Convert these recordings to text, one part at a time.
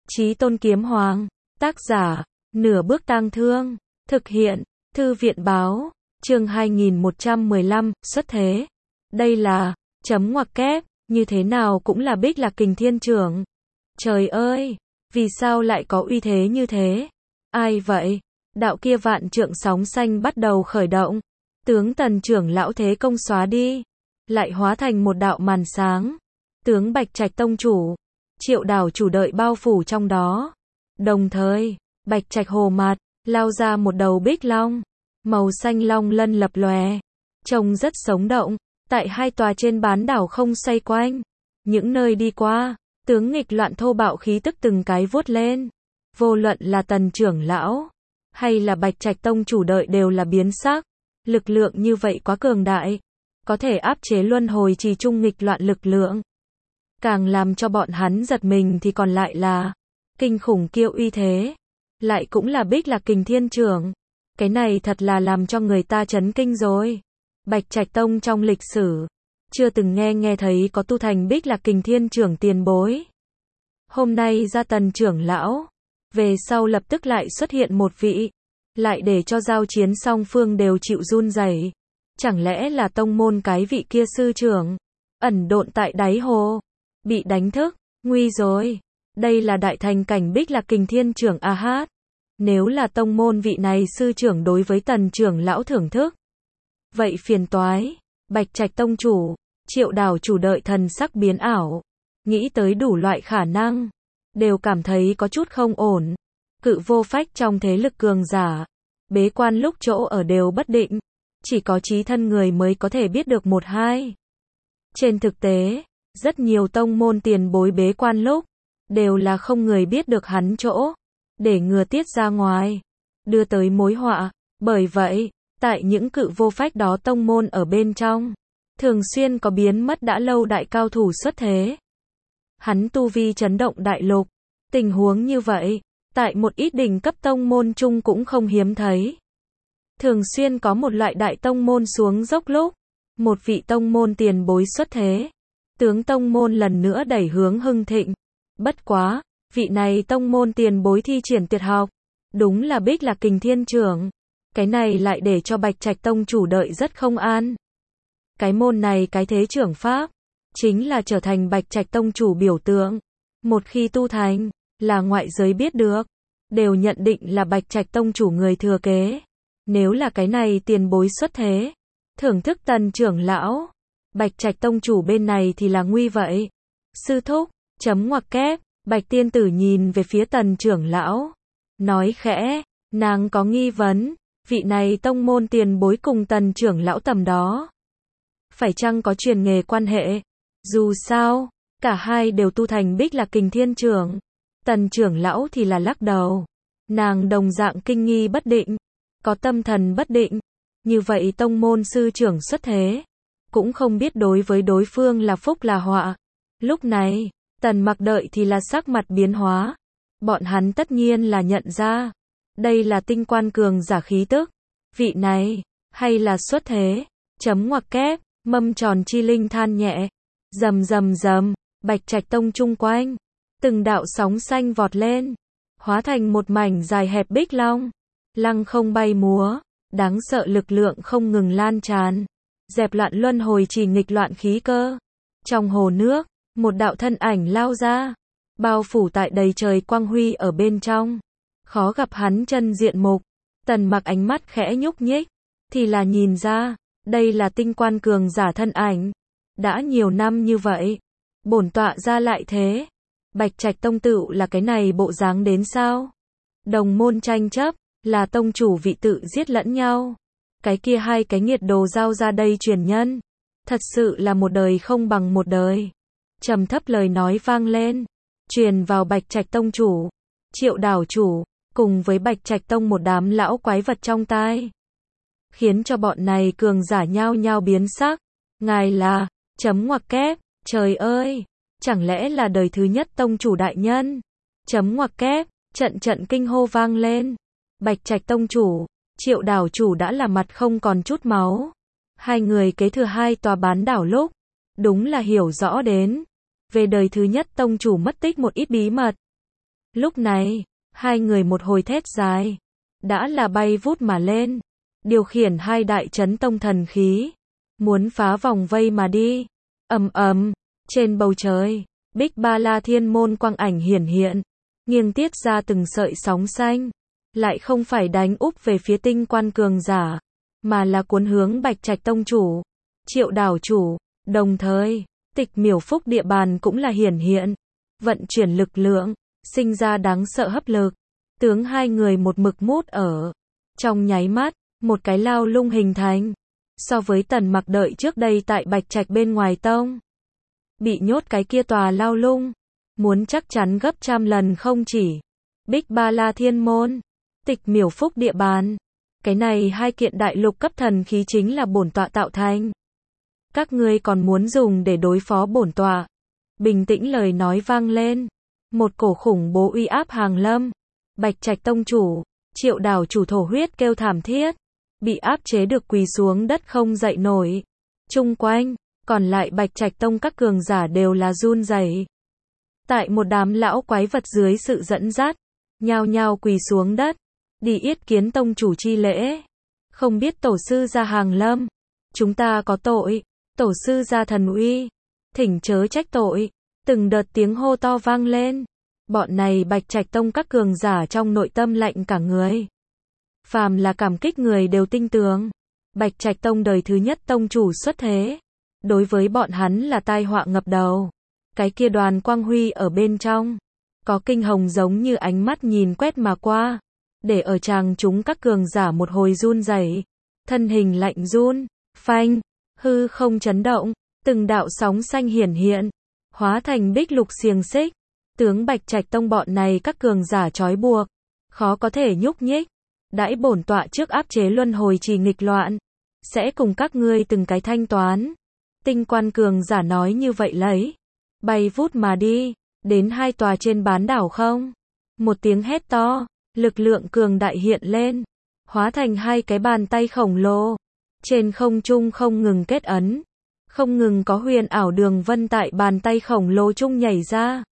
Chí Tôn Kiếm Hoàng, tác giả, Nửa Bước Tang Thương, thực hiện, Thư viện Báo, chương 2115, xuất thế. Đây là, chấm ngoặc kép, như thế nào cũng là Bích Lạc Kình Thiên Trưởng. Trời ơi, vì sao lại có uy thế như thế? Ai vậy? Đạo kia vạn trượng sóng xanh bắt đầu khởi động. Tướng Tần trưởng lão thế công xóa đi, lại hóa thành một đạo màn sáng. Tướng Bạch Trạch tông chủ, Triệu đảo chủ đợi bao phủ trong đó. Đồng thời, Bạch Trạch hồ mặt, lao ra một đầu bích long, màu xanh long lân lập lòe, trông rất sống động, tại hai tòa trên bán đảo không xoay quanh. Những nơi đi qua, tướng nghịch loạn thô bạo khí tức từng cái vuốt lên. Vô luận là Tần trưởng lão, hay là Bạch Trạch tông chủ đợi đều là biến sắc. Lực lượng như vậy quá cường đại, có thể áp chế luân hồi trì trung nghịch loạn lực lượng. Càng làm cho bọn hắn giật mình thì còn lại là kinh khủng kia uy thế, lại cũng là Bích Lạc Kình Thiên Trưởng. Cái này thật là làm cho người ta chấn kinh rồi. Bạch Trạch tông trong lịch sử chưa từng nghe thấy có tu thành Bích Lạc Kình Thiên Trưởng tiền bối. Hôm nay ra Tần trưởng lão, về sau lập tức lại xuất hiện một vị, lại để cho giao chiến song phương đều chịu run rẩy. Chẳng lẽ là tông môn cái vị kia sư trưởng ẩn độn tại đáy hồ, bị đánh thức, nguy rồi. Đây là đại thành cảnh Bích Lạc Kình Thiên Trưởng a hát. Nếu là tông môn vị này sư trưởng đối với Tần trưởng lão thưởng thức, vậy phiền toái. Bạch Trạch tông chủ, Triệu đảo chủ đợi thần sắc biến ảo, nghĩ tới đủ loại khả năng, đều cảm thấy có chút không ổn. Cự vô phách trong thế lực cường giả, bế quan lúc chỗ ở đều bất định, chỉ có chí thân người mới có thể biết được một hai. Trên thực tế, rất nhiều tông môn tiền bối bế quan lúc, đều là không người biết được hắn chỗ, để ngừa tiết ra ngoài, đưa tới mối họa. Bởi vậy, tại những cự vô phách đó tông môn ở bên trong, thường xuyên có biến mất đã lâu đại cao thủ xuất thế. Hắn tu vi chấn động đại lục, tình huống như vậy, tại một ít đỉnh cấp tông môn chung cũng không hiếm thấy. Thường xuyên có một loại đại tông môn xuống dốc lúc, một vị tông môn tiền bối xuất thế, tướng tông môn lần nữa đẩy hướng hưng thịnh. Bất quá, vị này tông môn tiền bối thi triển tuyệt học, đúng là Bích Lạc Kình Thiên Trưởng. Cái này lại để cho Bạch Trạch tông chủ đợi rất không an. Cái môn này cái thế trưởng pháp, chính là trở thành Bạch Trạch tông chủ biểu tượng. Một khi tu thành, là ngoại giới biết được, đều nhận định là Bạch Trạch tông chủ người thừa kế. Nếu là cái này tiền bối xuất thế, thưởng thức Tần trưởng lão, Bạch Trạch tông chủ bên này thì là nguy vậy. Sư thúc, chấm ngoặc kép, Bạch tiên tử nhìn về phía Tần trưởng lão, nói khẽ, nàng có nghi vấn, vị này tông môn tiền bối cùng Tần trưởng lão tầm đó, phải chăng có truyền nghề quan hệ? Dù sao, cả hai đều tu thành Bích Lạc Kình Thiên Trưởng. Tần trưởng lão thì là lắc đầu, nàng đồng dạng kinh nghi bất định, có tâm thần bất định. Như vậy tông môn sư trưởng xuất thế, cũng không biết đối với đối phương là phúc là họa. Lúc này, Tần Mặc đợi thì là sắc mặt biến hóa. Bọn hắn tất nhiên là nhận ra, đây là tinh quan cường giả khí tức. Vị này, hay là xuất thế? Chấm ngoặc kép, mâm tròn chi linh than nhẹ. Rầm rầm rầm, Bạch Trạch tông chung quanh, từng đạo sóng xanh vọt lên, hóa thành một mảnh dài hẹp bích long, lăng không bay múa, đáng sợ lực lượng không ngừng lan tràn, dẹp loạn luân hồi trì nghịch loạn khí cơ. Trong hồ nước, một đạo thân ảnh lao ra, bao phủ tại đầy trời quang huy ở bên trong, khó gặp hắn chân diện mục. Tần Mặc ánh mắt khẽ nhúc nhích, thì là nhìn ra, đây là tinh quan cường giả thân ảnh. Đã nhiều năm như vậy, bổn tọa ra lại thế. Bạch Trạch tông tựu là cái này bộ dáng đến sao? Đồng môn tranh chấp, là tông chủ vị tự giết lẫn nhau. Cái kia hai cái nghiệt đồ giao ra đây truyền nhân, thật sự là một đời không bằng một đời. Trầm thấp lời nói vang lên, truyền vào Bạch Trạch tông chủ, Triệu đảo chủ, cùng với Bạch Trạch tông một đám lão quái vật trong tai, khiến cho bọn này cường giả nhao nhao biến sắc. Ngài là, chấm ngoặc kép, trời ơi, chẳng lẽ là đời thứ nhất tông chủ đại nhân? Chấm ngoặc kép, trận trận kinh hô vang lên. Bạch Trạch tông chủ, Triệu đảo chủ đã là mặt không còn chút máu. Hai người kế thừa hai tòa bán đảo lúc, đúng là hiểu rõ đến về đời thứ nhất tông chủ mất tích một ít bí mật. Lúc này, hai người một hồi thét dài, đã là bay vút mà lên, điều khiển hai đại chấn tông thần khí, muốn phá vòng vây mà đi. Ầm ầm, trên bầu trời, Bích Ba La Thiên Môn quang ảnh hiển hiện, nghiêng tiết ra từng sợi sóng xanh, lại không phải đánh úp về phía Tinh Quan cường giả, mà là cuốn hướng Bạch Trạch tông chủ, Triệu đảo chủ. Đồng thời, Tịch Miểu Phúc địa bàn cũng là hiển hiện, vận chuyển lực lượng, sinh ra đáng sợ hấp lực, tướng hai người một mực mút ở. Trong nháy mắt, một cái lao lung hình thành. So với Tần Mặc đợi trước đây tại Bạch Trạch bên ngoài tông, bị nhốt cái kia tòa lao lung, muốn chắc chắn gấp trăm lần không chỉ. Bích Ba La Thiên Môn, Tịch Miểu Phúc địa bàn, cái này hai kiện đại lục cấp thần khí chính là bổn tọa tạo thành. Các ngươi còn muốn dùng để đối phó bổn tọa? Bình tĩnh lời nói vang lên, một cổ khủng bố uy áp hàng lâm. Bạch Trạch tông chủ, Triệu đảo chủ thổ huyết kêu thảm thiết, bị áp chế được quỳ xuống đất không dậy nổi. Chung quanh, còn lại Bạch Trạch tông các cường giả đều là run rẩy. Tại một đám lão quái vật dưới sự dẫn dắt, nhao nhao quỳ xuống đất, đi yết kiến tông chủ chi lễ. Không biết tổ sư gia hàng lâm, chúng ta có tội, tổ sư gia thần uy, thỉnh chớ trách tội. Từng đợt tiếng hô to vang lên. Bọn này Bạch Trạch tông các cường giả trong nội tâm lạnh cả người. Phàm là cảm kích người đều tin tưởng, Bạch Trạch tông đời thứ nhất tông chủ xuất thế, đối với bọn hắn là tai họa ngập đầu. Cái kia đoàn quang huy ở bên trong, có kinh hồng giống như ánh mắt nhìn quét mà qua, để ở tràng chúng các cường giả một hồi run rẩy, thân hình lạnh run, phanh, hư không chấn động, từng đạo sóng xanh hiển hiện, hóa thành bích lục xiềng xích, tướng Bạch Trạch tông bọn này các cường giả trói buộc, khó có thể nhúc nhích. Đãi bổn tọa trước áp chế luân hồi trì nghịch loạn, sẽ cùng các ngươi từng cái thanh toán. Tinh Quan cường giả nói như vậy lấy, bay vút mà đi, đến hai tòa trên bán đảo không. Một tiếng hét to, lực lượng cường đại hiện lên, hóa thành hai cái bàn tay khổng lồ, trên không trung không ngừng kết ấn, không ngừng có huyền ảo đường vân tại bàn tay khổng lồ trung nhảy ra.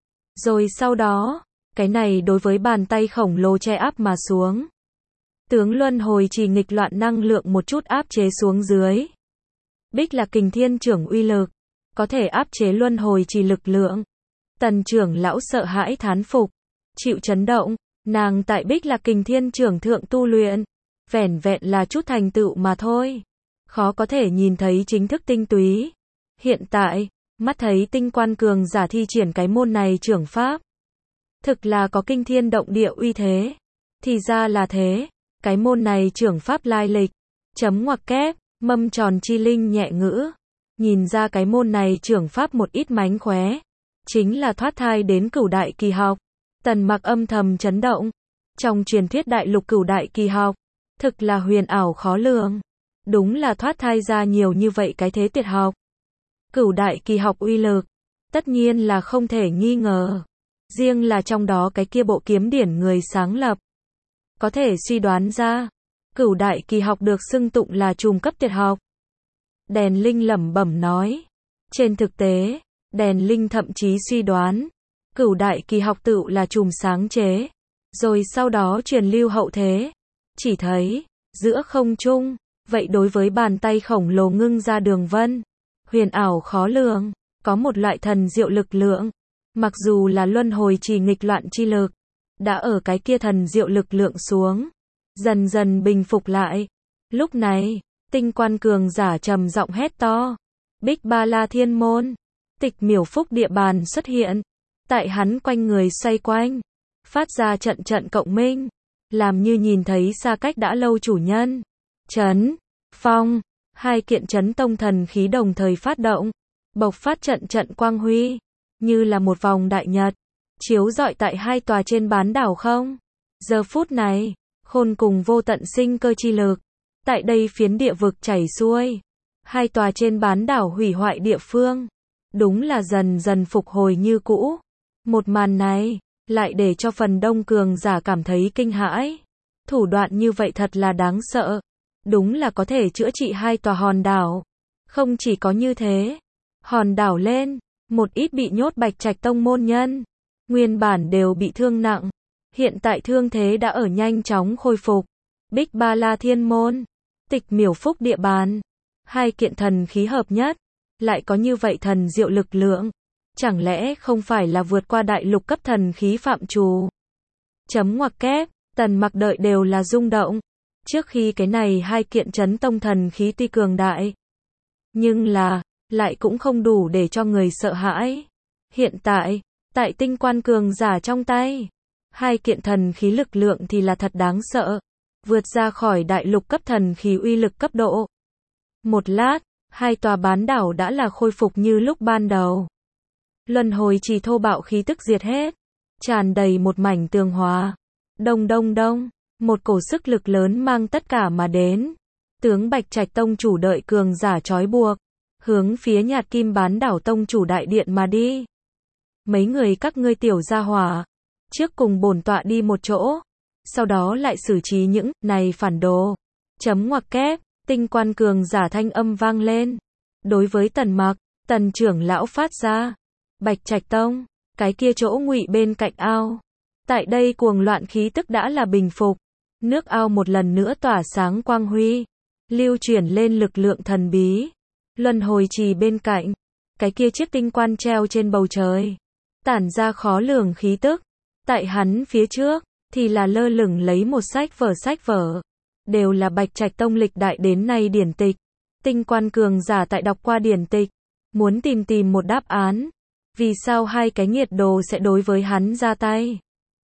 Rồi sau đó, cái này đối với bàn tay khổng lồ che áp mà xuống. Tướng luân hồi trì nghịch loạn năng lượng một chút áp chế xuống dưới. Bích là Kình Thiên trưởng uy lực, có thể áp chế luân hồi trì lực lượng. Tần trưởng lão sợ hãi thán phục, chịu chấn động, nàng tại Bích là Kình Thiên trưởng thượng tu luyện, vẻn vẹn là chút thành tựu mà thôi, khó có thể nhìn thấy chính thức tinh túy. Hiện tại, mắt thấy Tinh Quan cường giả thi triển cái môn này trưởng pháp, thực là có kinh thiên động địa uy thế. Thì ra là thế. Cái môn này trưởng pháp lai lịch, chấm ngoặc kép, mâm tròn chi linh nhẹ ngữ. Nhìn ra cái môn này trưởng pháp một ít mánh khóe, chính là thoát thai đến cửu đại kỳ học. Tần Mặc âm thầm chấn động. Trong truyền thuyết đại lục cửu đại kỳ học, thực là huyền ảo khó lường. Đúng là thoát thai ra nhiều như vậy cái thế tuyệt học. Cửu đại kỳ học uy lực, tất nhiên là không thể nghi ngờ. Riêng là trong đó cái kia bộ kiếm điển người sáng lập, có thể suy đoán ra, cửu đại kỳ học được xưng tụng là trùm cấp tuyệt học. Đèn Linh lẩm bẩm nói. Trên thực tế, Đèn Linh thậm chí suy đoán, cửu đại kỳ học tựu là trùm sáng chế, rồi sau đó truyền lưu hậu thế. Chỉ thấy, giữa không trung, vậy đối với bàn tay khổng lồ ngưng ra đường vân, huyền ảo khó lường, có một loại thần diệu lực lượng. Mặc dù là luân hồi trì nghịch loạn chi lực, đã ở cái kia thần diệu lực lượng xuống, dần dần bình phục lại. Lúc này, Tinh Quan cường giả trầm giọng hét to. Bích Ba La Thiên Môn, Tịch Miểu Phúc địa bàn xuất hiện, tại hắn quanh người xoay quanh, phát ra trận trận cộng minh, làm như nhìn thấy xa cách đã lâu chủ nhân. Chấn, phong, hai kiện chấn tông thần khí đồng thời phát động, bộc phát trận trận quang huy, như là một vòng đại nhật, chiếu rọi tại hai tòa trên bán đảo không. Giờ phút này, khôn cùng vô tận sinh cơ chi lực, tại đây phiến địa vực chảy xuôi, hai tòa trên bán đảo hủy hoại địa phương, đúng là dần dần phục hồi như cũ. Một màn này, lại để cho phần đông cường giả cảm thấy kinh hãi. Thủ đoạn như vậy thật là đáng sợ, đúng là có thể chữa trị hai tòa hòn đảo. Không chỉ có như thế, hòn đảo lên, một ít bị nhốt Bạch Trạch tông môn nhân, nguyên bản đều bị thương nặng, hiện tại thương thế đã ở nhanh chóng khôi phục. Bích Ba La Thiên Môn, Tịch Miểu Phúc địa bàn, hai kiện thần khí hợp nhất, lại có như vậy thần diệu lực lượng, chẳng lẽ không phải là vượt qua đại lục cấp thần khí phạm trù? Chấm ngoặc kép, Tần Mặc đợi đều là rung động. Trước khi cái này hai kiện chấn tông thần khí tuy cường đại, nhưng là, lại cũng không đủ để cho người sợ hãi. Hiện tại, tại tinh quan cường giả trong tay, hai kiện thần khí lực lượng thì là thật đáng sợ, vượt ra khỏi đại lục cấp thần khí uy lực cấp độ. Một lát, hai tòa bán đảo đã là khôi phục như lúc ban đầu. Luân hồi trì thô bạo khí tức diệt hết, tràn đầy một mảnh tường hòa. Đông đông đông, một cổ sức lực lớn mang tất cả mà đến. Tướng Bạch Trạch tông chủ đợi cường giả trói buộc, hướng phía Nhạt Kim bán đảo tông chủ đại điện mà đi. Mấy người các ngươi tiểu gia hỏa, trước cùng bổn tọa đi một chỗ, sau đó lại xử trí những này phản đồ. Chấm ngoặc kép, tinh quan cường giả thanh âm vang lên. Đối với Tần Mặc, Tần trưởng lão phát ra. Bạch Trạch tông, cái kia chỗ ngụy bên cạnh ao. Tại đây cuồng loạn khí tức đã là bình phục. Nước ao một lần nữa tỏa sáng quang huy, lưu chuyển lên lực lượng thần bí. Luân hồi trì bên cạnh, cái kia chiếc tinh quan treo trên bầu trời, tản ra khó lường khí tức. Tại hắn phía trước, thì là lơ lửng lấy một sách vở. Đều là Bạch Trạch tông lịch đại đến nay điển tịch. Tinh quan cường giả tại đọc qua điển tịch, muốn tìm một đáp án. Vì sao hai cái nghiệt đồ sẽ đối với hắn ra tay?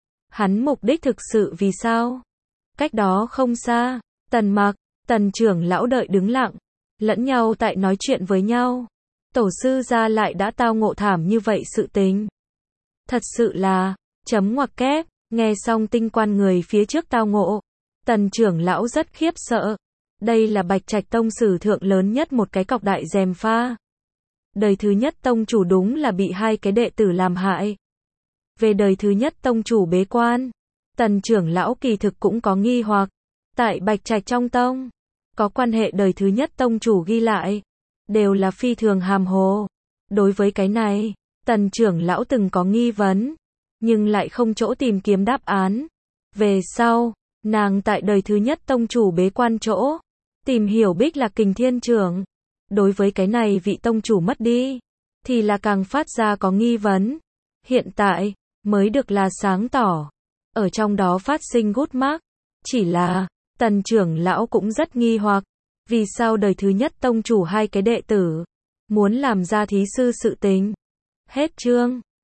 Hắn mục đích thực sự vì sao? Cách đó không xa, Tần Mặc, Tần trưởng lão đợi đứng lặng, lẫn nhau tại nói chuyện với nhau. Tổ sư gia lại đã tao ngộ thảm như vậy sự tình. Thật sự là, chấm ngoặc kép, nghe xong tinh quan người phía trước tao ngộ. Tần trưởng lão rất khiếp sợ. Đây là Bạch Trạch tông sử thượng lớn nhất một cái cọc đại gièm pha. Đời thứ nhất tông chủ đúng là bị hai cái đệ tử làm hại. Về đời thứ nhất tông chủ bế quan, Tần trưởng lão kỳ thực cũng có nghi hoặc. Tại Bạch Trạch trong tông, có quan hệ đời thứ nhất tông chủ ghi lại, đều là phi thường hàm hồ. Đối với cái này, Tần trưởng lão từng có nghi vấn, nhưng lại không chỗ tìm kiếm đáp án. Về sau, nàng tại đời thứ nhất tông chủ bế quan chỗ, tìm hiểu Bích Lạc Kình Thiên trưởng. Đối với cái này vị tông chủ mất đi, thì là càng phát ra có nghi vấn. Hiện tại, mới được là sáng tỏ. Ở trong đó phát sinh gút mắc. Chỉ là, Tần trưởng lão cũng rất nghi hoặc. Vì sao đời thứ nhất tông chủ hai cái đệ tử, muốn làm ra thí sư sự tình. Hết chương.